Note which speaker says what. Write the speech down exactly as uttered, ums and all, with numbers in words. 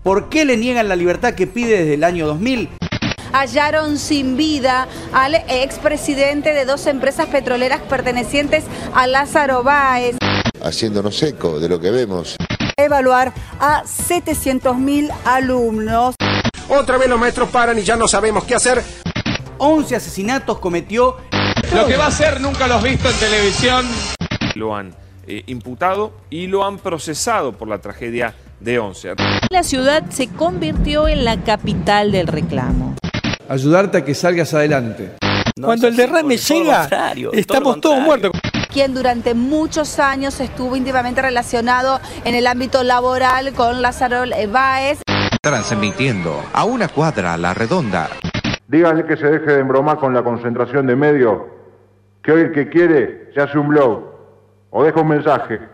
Speaker 1: ¿Por qué le niegan la libertad que pide desde el año dos mil?
Speaker 2: Hallaron sin vida al expresidente de dos empresas petroleras pertenecientes a Lázaro Báez.
Speaker 3: Haciéndonos eco de lo que vemos.
Speaker 2: Evaluar a setecientos mil alumnos.
Speaker 4: Otra vez los maestros paran y ya no sabemos qué hacer.
Speaker 1: once asesinatos cometió.
Speaker 5: Lo que va a hacer nunca lo has visto en televisión. Lo han eh, imputado y lo han procesado por la tragedia de Once.
Speaker 6: La ciudad se convirtió en la capital del reclamo.
Speaker 7: Ayudarte a que salgas adelante.
Speaker 8: No, Cuando el derrame llega, estamos todos muertos.
Speaker 2: Quien durante muchos años estuvo íntimamente relacionado en el ámbito laboral con Lázaro Báez.
Speaker 9: Transmitiendo a una cuadra a la redonda.
Speaker 10: Díganle que se deje de embromar con la concentración de medios, que hoy el que quiere se hace un blog o deja un mensaje.